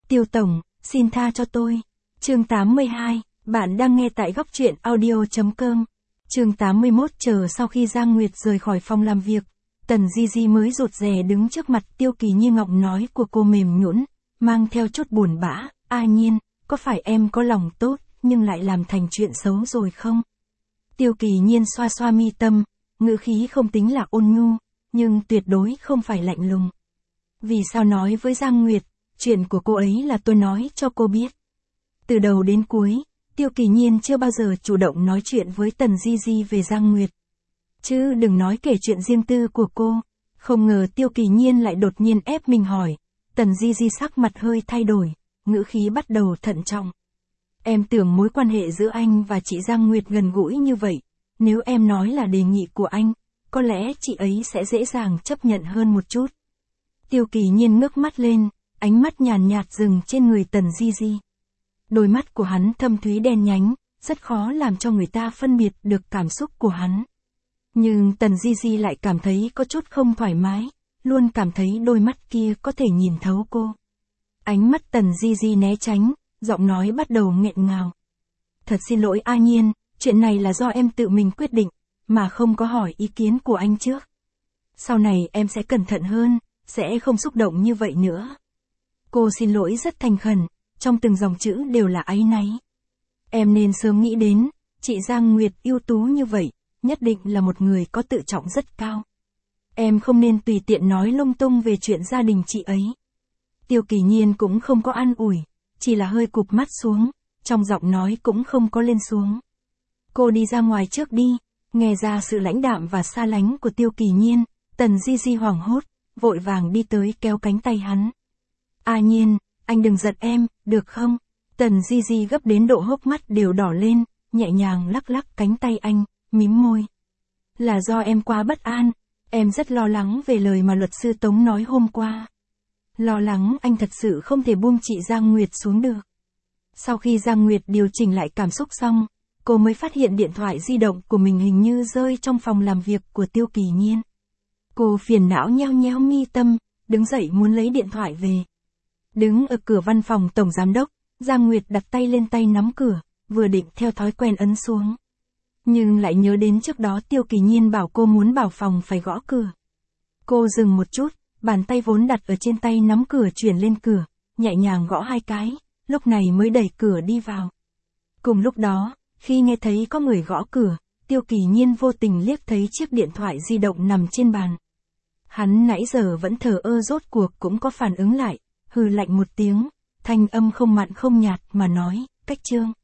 Tiêu Tổng, xin tha cho tôi. Chương 82, bạn đang nghe tại góc truyện audio.com. Chương 81. Chờ sau khi Giang Nguyệt rời khỏi phòng làm việc, Tần Di Di mới rụt rè đứng trước mặt Tiêu Kỳ Nhiên. Giọng nói của cô mềm nhũn, mang theo chút buồn bã. A Nhiên, có phải em có lòng tốt, nhưng lại làm thành chuyện xấu rồi không? Tiêu Kỳ Nhiên xoa xoa mi tâm, ngữ khí không tính là ôn nhu, nhưng tuyệt đối không phải lạnh lùng. Vì sao nói với Giang Nguyệt, chuyện của cô ấy là tôi nói cho cô biết. Từ đầu đến cuối, Tiêu Kỳ Nhiên chưa bao giờ chủ động nói chuyện với Tần Di Di về Giang Nguyệt. Chứ đừng nói kể chuyện riêng tư của cô. Không ngờ Tiêu Kỳ Nhiên lại đột nhiên ép mình hỏi. Tần Di Di sắc mặt hơi thay đổi, ngữ khí bắt đầu thận trọng. Em tưởng mối quan hệ giữa anh và chị Giang Nguyệt gần gũi như vậy. Nếu em nói là đề nghị của anh, có lẽ chị ấy sẽ dễ dàng chấp nhận hơn một chút. Tiêu Kỳ Nhiên ngước mắt lên, ánh mắt nhàn nhạt dừng trên người Tần Di Di. Đôi mắt của hắn thâm thúy đen nhánh, rất khó làm cho người ta phân biệt được cảm xúc của hắn. Nhưng Tần Di Di lại cảm thấy có chút không thoải mái, luôn cảm thấy đôi mắt kia có thể nhìn thấu cô. Ánh mắt Tần Di Di né tránh, giọng nói bắt đầu nghẹn ngào. Thật xin lỗi A Nhiên, chuyện này là do em tự mình quyết định, mà không có hỏi ý kiến của anh trước. Sau này em sẽ cẩn thận hơn, sẽ không xúc động như vậy nữa. Cô xin lỗi rất thành khẩn, trong từng dòng chữ đều là áy náy. Em nên sớm nghĩ đến, chị Giang Nguyệt ưu tú như vậy, nhất định là một người có tự trọng rất cao. Em không nên tùy tiện nói lung tung về chuyện gia đình chị ấy. Tiêu Kỳ Nhiên cũng không có an ủi, chỉ là hơi cụp mắt xuống, trong giọng nói cũng không có lên xuống. Cô đi ra ngoài trước đi. Nghe ra sự lãnh đạm và xa lánh của Tiêu Kỳ Nhiên, Tần Di Di hoảng hốt, vội vàng đi tới kéo cánh tay hắn. A Nhiên, anh đừng giận em, được không? Tần Di Di gấp đến độ hốc mắt đều đỏ lên, nhẹ nhàng lắc lắc cánh tay anh, mím môi. Là do em quá bất an, em rất lo lắng về lời mà luật sư Tống nói hôm qua. Lo lắng anh thật sự không thể buông chị Giang Nguyệt xuống được. Sau khi Giang Nguyệt điều chỉnh lại cảm xúc xong, cô mới phát hiện điện thoại di động của mình hình như rơi trong phòng làm việc của Tiêu Kỳ Nhiên. Cô phiền não nheo nheo mi tâm, đứng dậy muốn lấy điện thoại về. Đứng ở cửa văn phòng tổng giám đốc, Giang Nguyệt đặt tay lên tay nắm cửa, vừa định theo thói quen ấn xuống. Nhưng lại nhớ đến trước đó Tiêu Kỳ Nhiên bảo cô muốn bảo phòng phải gõ cửa. Cô dừng một chút, bàn tay vốn đặt ở trên tay nắm cửa chuyển lên cửa, nhẹ nhàng gõ 2 cái, lúc này mới đẩy cửa đi vào. Cùng lúc đó, khi nghe thấy có người gõ cửa, Tiêu Kỳ Nhiên vô tình liếc thấy chiếc điện thoại di động nằm trên bàn. Hắn nãy giờ vẫn thờ ơ rốt cuộc cũng có phản ứng lại, hừ lạnh một tiếng, thanh âm không mặn không nhạt mà nói, Cách Trương.